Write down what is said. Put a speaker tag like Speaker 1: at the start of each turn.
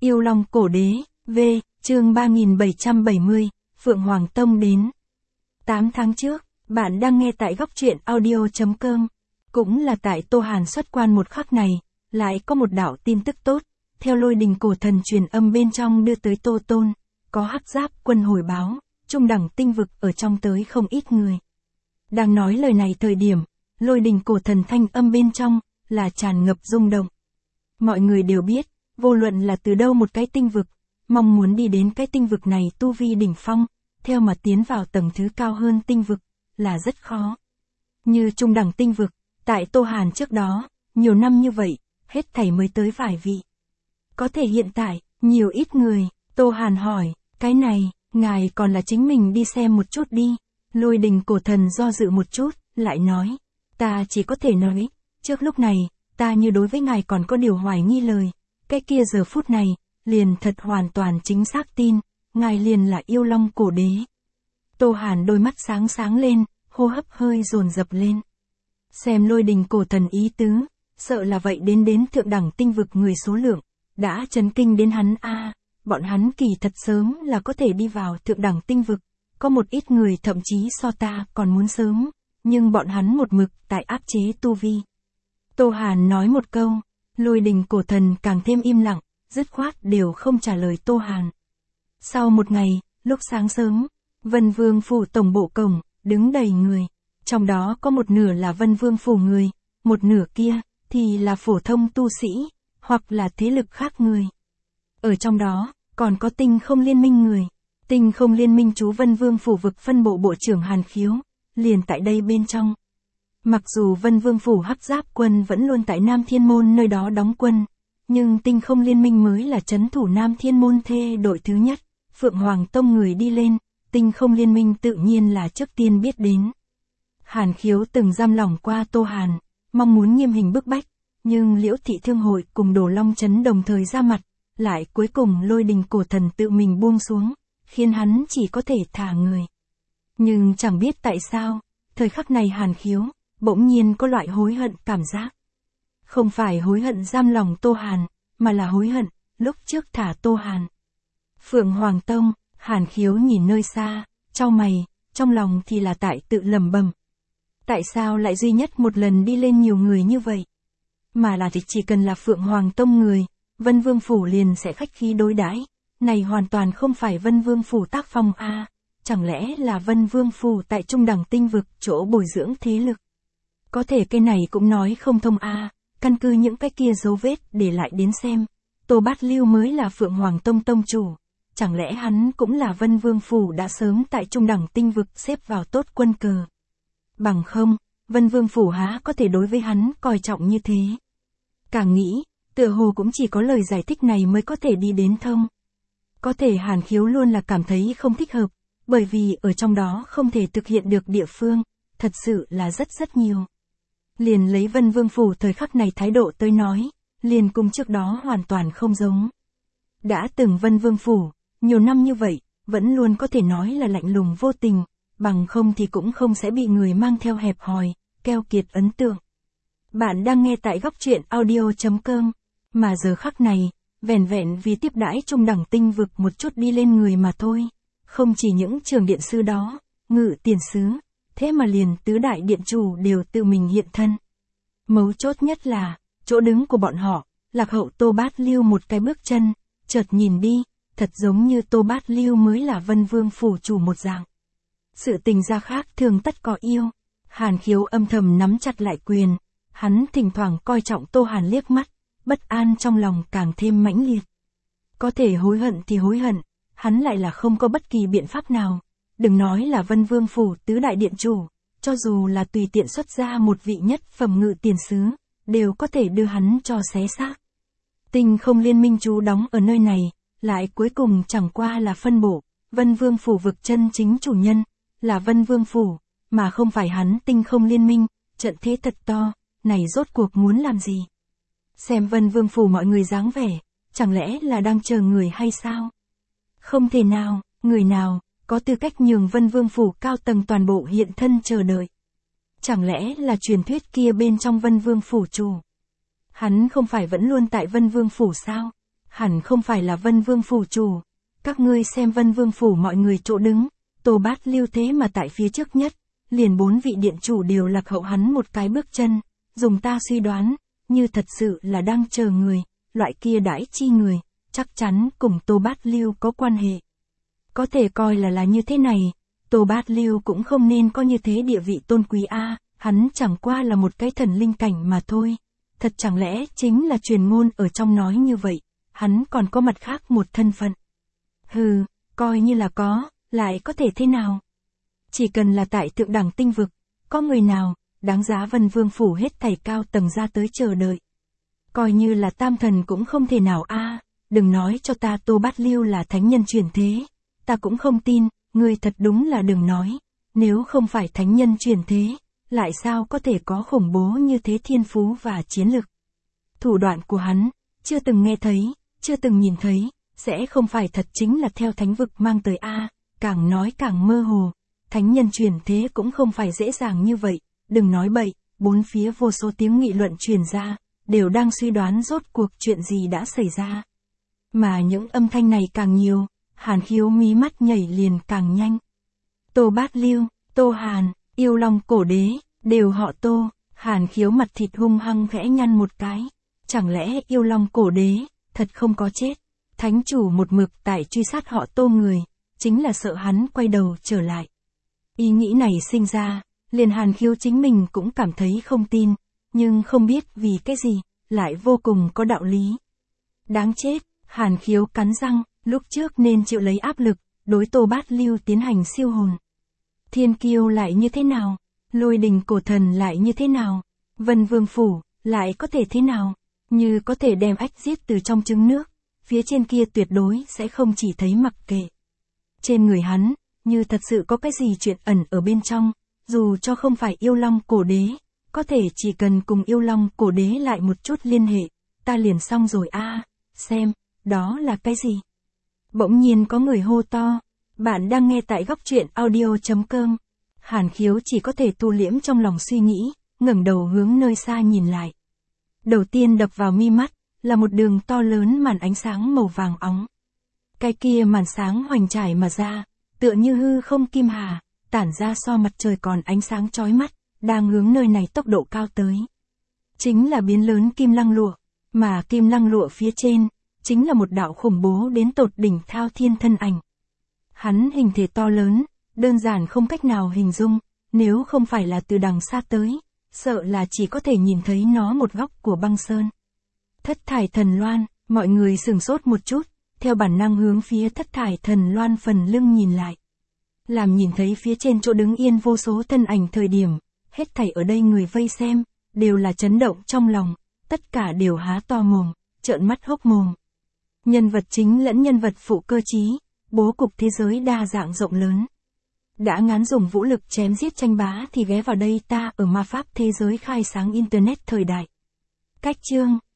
Speaker 1: Yêu Long Cổ Đế, V, chương 3770, Phượng Hoàng Tông đến. 8 tháng trước, bạn đang nghe tại góc truyện audio.com. Cũng là tại Tô Hàn xuất quan một khắc này, lại có một đạo tin tức tốt, theo Lôi Đình Cổ Thần truyền âm bên trong đưa tới Tô Tôn, có Hắc Giáp quân hồi báo, trung đẳng tinh vực ở trong tới không ít người. Đang nói lời này thời điểm, Lôi Đình Cổ Thần thanh âm bên trong, là tràn ngập rung động. Mọi người đều biết, vô luận là từ đâu một cái tinh vực, mong muốn đi đến cái tinh vực này tu vi đỉnh phong, theo mà tiến vào tầng thứ cao hơn tinh vực, là rất khó. Như trung đẳng tinh vực, tại Tô Hàn trước đó, nhiều năm như vậy, hết thảy mới tới vài vị. Có thể hiện tại, nhiều ít người, Tô Hàn hỏi, cái này, ngài còn là chính mình đi xem một chút đi. Lôi Đình Cổ Thần do dự một chút, lại nói, ta chỉ có thể nói, trước lúc này, ta như đối với ngài còn có điều hoài nghi lời, cái kia giờ phút này, liền thật hoàn toàn chính xác tin, ngài liền là Yêu Long Cổ Đế. Tô Hàn đôi mắt sáng sáng lên, hô hấp hơi dồn dập lên. Xem Lôi Đình Cổ Thần ý tứ, sợ là vậy đến thượng đẳng tinh vực người số lượng, đã chấn kinh đến hắn bọn hắn kỳ thật sớm là có thể đi vào thượng đẳng tinh vực, có một ít người thậm chí so ta còn muốn sớm, nhưng bọn hắn một mực tại áp chế tu vi. Tô Hàn nói một câu, Lôi Đình Cổ Thần càng thêm im lặng, dứt khoát đều không trả lời Tô Hàn. Sau một ngày, lúc sáng sớm, Vân Vương phủ tổng bộ cổng, đứng đầy người, trong đó có một nửa là Vân Vương phủ người, một nửa kia, thì là phổ thông tu sĩ, hoặc là thế lực khác người. Ở trong đó, còn có Tinh Không Liên Minh người. Tinh Không Liên Minh chú Vân Vương phủ vực phân bộ bộ trưởng Hàn Khiếu, liền tại đây bên trong. Mặc dù Vân Vương phủ Hắc Giáp quân vẫn luôn tại Nam Thiên Môn nơi đó đóng quân, nhưng Tinh Không Liên Minh mới là trấn thủ Nam Thiên Môn thê đội thứ nhất, Phượng Hoàng Tông người đi lên, Tinh Không Liên Minh tự nhiên là trước tiên biết đến. Hàn Khiếu từng giam lỏng qua Tô Hàn, mong muốn nghiêm hình bức bách, nhưng Liễu Thị Thương Hội cùng Đồ Long Trấn đồng thời ra mặt, lại cuối cùng Lôi Đình Cổ Thần tự mình buông xuống, khiến hắn chỉ có thể thả người. Nhưng chẳng biết tại sao, thời khắc này Hàn Khiếu, bỗng nhiên có loại hối hận cảm giác. Không phải hối hận giam lòng Tô Hàn, mà là hối hận, lúc trước thả Tô Hàn. Phượng Hoàng Tông, Hàn Khiếu nhìn nơi xa, chau mày, trong lòng thì là tại tự lẩm bẩm. Tại sao lại duy nhất một lần đi lên nhiều người như vậy? Mà là thì chỉ cần là Phượng Hoàng Tông người, Vân Vương phủ liền sẽ khách khí đối đãi. Này hoàn toàn không phải Vân Vương phủ tác phong chẳng lẽ là Vân Vương phủ tại trung đẳng tinh vực chỗ bồi dưỡng thế lực? Có thể cái này cũng nói không thông căn cứ những cái kia dấu vết để lại đến xem, Tô Bát Lưu mới là Phượng Hoàng Tông tông chủ, chẳng lẽ hắn cũng là Vân Vương phủ đã sớm tại trung đẳng tinh vực xếp vào tốt quân cờ? Bằng không, Vân Vương phủ há có thể đối với hắn coi trọng như thế? Càng nghĩ, tựa hồ cũng chỉ có lời giải thích này mới có thể đi đến thông. Có thể Hàn Khiếu luôn là cảm thấy không thích hợp, bởi vì ở trong đó không thể thực hiện được địa phương, thật sự là rất nhiều. Liền lấy Vân Vương phủ thời khắc này thái độ tới nói, liền cùng trước đó hoàn toàn không giống. Đã từng Vân Vương phủ, nhiều năm như vậy, vẫn luôn có thể nói là lạnh lùng vô tình, bằng không thì cũng không sẽ bị người mang theo hẹp hòi, keo kiệt ấn tượng. Bạn đang nghe tại góc truyện audio.com, mà giờ khắc này, vẻn vẹn vì tiếp đãi trung đẳng tinh vực một chút đi lên người mà thôi. Không chỉ những trường điện sư đó, ngự tiền sứ, thế mà liền tứ đại điện chủ đều tự mình hiện thân. Mấu chốt nhất là, chỗ đứng của bọn họ, lạc hậu Tô Bát Lưu một cái bước chân, chợt nhìn đi, thật giống như Tô Bát Lưu mới là Vân Vương phủ chủ một dạng. Sự tình gia khác thường tất có yêu. Hàn Khiếu âm thầm nắm chặt lại quyền, hắn thỉnh thoảng coi trọng Tô Hàn liếc mắt, bất an trong lòng càng thêm mãnh liệt. Có thể hối hận thì hối hận, hắn lại là không có bất kỳ biện pháp nào. Đừng nói là Vân Vương phủ tứ đại điện chủ, cho dù là tùy tiện xuất ra một vị nhất phẩm ngự tiền sứ, đều có thể đưa hắn cho xé xác. Tinh Không Liên Minh chú đóng ở nơi này, lại cuối cùng chẳng qua là phân bộ, Vân Vương phủ vực chân chính chủ nhân, là Vân Vương phủ, mà không phải hắn Tinh Không Liên Minh, trận thế thật to, này rốt cuộc muốn làm gì? Xem Vân Vương phủ mọi người dáng vẻ, chẳng lẽ là đang chờ người hay sao? Không thể nào, người nào có tư cách nhường Vân Vương phủ cao tầng toàn bộ hiện thân chờ đợi? Chẳng lẽ là truyền thuyết kia bên trong Vân Vương phủ chủ? Hắn không phải vẫn luôn tại Vân Vương phủ sao? hẳn không phải là Vân Vương phủ chủ. Các ngươi xem Vân Vương phủ mọi người chỗ đứng, Tô Bát Lưu thế mà tại phía trước nhất, liền 4 vị điện chủ đều lạc hậu hắn một cái bước chân, dùng ta suy đoán, như thật sự là đang chờ người, loại kia đãi chi người, chắc chắn cùng Tô Bát Lưu có quan hệ. Có thể coi là như thế này, Tô Bát Lưu cũng không nên có như thế địa vị tôn quý a, hắn chẳng qua là một cái thần linh cảnh mà thôi. Thật chẳng lẽ chính là truyền ngôn ở trong nói như vậy, hắn còn có mặt khác một thân phận. Hừ, coi như là có, lại có thể thế nào? Chỉ cần là tại thượng đẳng tinh vực, có người nào, đáng giá Vân Vương phủ hết thảy cao tầng ra tới chờ đợi. Coi như là tam thần cũng không thể nào a, đừng nói cho ta Tô Bát Lưu là thánh nhân chuyển thế, ta cũng không tin, ngươi thật đúng là đừng nói, nếu không phải thánh nhân chuyển thế, lại sao có thể có khủng bố như thế thiên phú và chiến lực. Thủ đoạn của hắn, chưa từng nghe thấy, chưa từng nhìn thấy, sẽ không phải thật chính là theo thánh vực mang tới a, càng nói càng mơ hồ, thánh nhân chuyển thế cũng không phải dễ dàng như vậy, đừng nói bậy, bốn phía vô số tiếng nghị luận truyền ra, đều đang suy đoán rốt cuộc chuyện gì đã xảy ra. Mà những âm thanh này càng nhiều, Hàn Khiếu mí mắt nhảy liền càng nhanh. Tô Bát Lưu, Tô Hàn, Yêu Long cổ đế, đều họ Tô, Hàn Khiếu mặt thịt hung hăng khẽ nhăn một cái. Chẳng lẽ Yêu Long cổ đế, thật không có chết? Thánh chủ một mực tại truy sát họ Tô người, chính là sợ hắn quay đầu trở lại. Ý nghĩ này sinh ra, liền Hàn Khiếu chính mình cũng cảm thấy không tin, nhưng không biết vì cái gì, lại vô cùng có đạo lý. Đáng chết, Hàn Khiếu cắn răng, lúc trước nên chịu lấy áp lực, đối Tô Bát Lưu tiến hành siêu hồn. Thiên kiêu lại như thế nào? Lôi đình cổ thần lại như thế nào? Vân Vương phủ, lại có thể thế nào? Như có thể đem ách giết từ trong trứng nước, phía trên kia tuyệt đối sẽ không chỉ thấy mặc kệ. Trên người hắn, như thật sự có cái gì chuyện ẩn ở bên trong, dù cho không phải Yêu Long cổ đế, có thể chỉ cần cùng Yêu Long cổ đế lại một chút liên hệ, ta liền xong rồi a, xem, đó là cái gì? Bỗng nhiên có người hô to, bạn đang nghe tại góc truyện audio.com. Hàn Khiếu chỉ có thể thu liễm trong lòng suy nghĩ, ngẩng đầu hướng nơi xa nhìn lại. Đầu tiên đập vào mi mắt, là một đường to lớn màn ánh sáng màu vàng óng. Cái kia màn sáng hoành trải mà ra, tựa như hư không kim hà, tản ra so mặt trời còn ánh sáng chói mắt, đang hướng nơi này tốc độ cao tới. Chính là biến lớn kim lăng lụa, mà kim lăng lụa phía trên, chính là một đạo khủng bố đến tột đỉnh Thao Thiên thân ảnh. Hắn hình thể to lớn, đơn giản không cách nào hình dung, nếu không phải là từ đằng xa tới, sợ là chỉ có thể nhìn thấy nó một góc của băng sơn. Thất thải thần loan, mọi người sửng sốt một chút, theo bản năng hướng phía thất thải thần loan phần lưng nhìn lại. Làm nhìn thấy phía trên chỗ đứng yên vô số thân ảnh thời điểm, hết thảy ở đây người vây xem, đều là chấn động trong lòng, tất cả đều há to mồm, trợn mắt hốc mồm. Nhân vật chính lẫn nhân vật phụ cơ trí, bố cục thế giới đa dạng rộng lớn. Đã ngán dùng vũ lực chém giết tranh bá thì ghé vào đây ta ở ma pháp thế giới khai sáng internet thời đại. Cách chương